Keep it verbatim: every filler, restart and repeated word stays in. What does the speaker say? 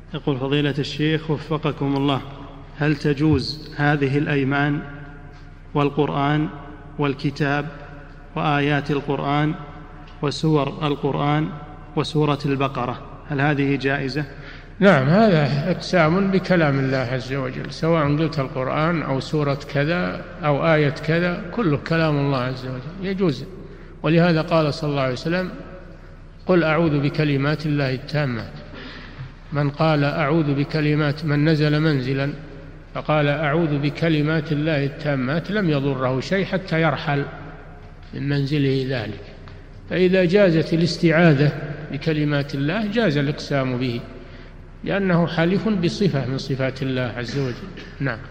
يقول فضيلة الشيخ وفقكم الله، هل تجوز هذه الأيمان والقرآن والكتاب وآيات القرآن وسور القرآن وسورة البقرة، هل هذه جائزة؟ نعم، هذا اقسام بكلام الله عز وجل، سواء قلت القرآن أو سورة كذا أو آية كذا، كله كلام الله عز وجل يجوز. ولهذا قال صلى الله عليه وسلم: قل أعوذ بكلمات الله التامات. من قال أعوذ بكلمات، من نزل منزلا فقال أعوذ بكلمات الله التامات لم يضره شيء حتى يرحل من منزله ذلك. فإذا جازت الاستعاذة بكلمات الله جاز الإقسام به، لأنه حلف بصفة من صفات الله عز وجل. نعم.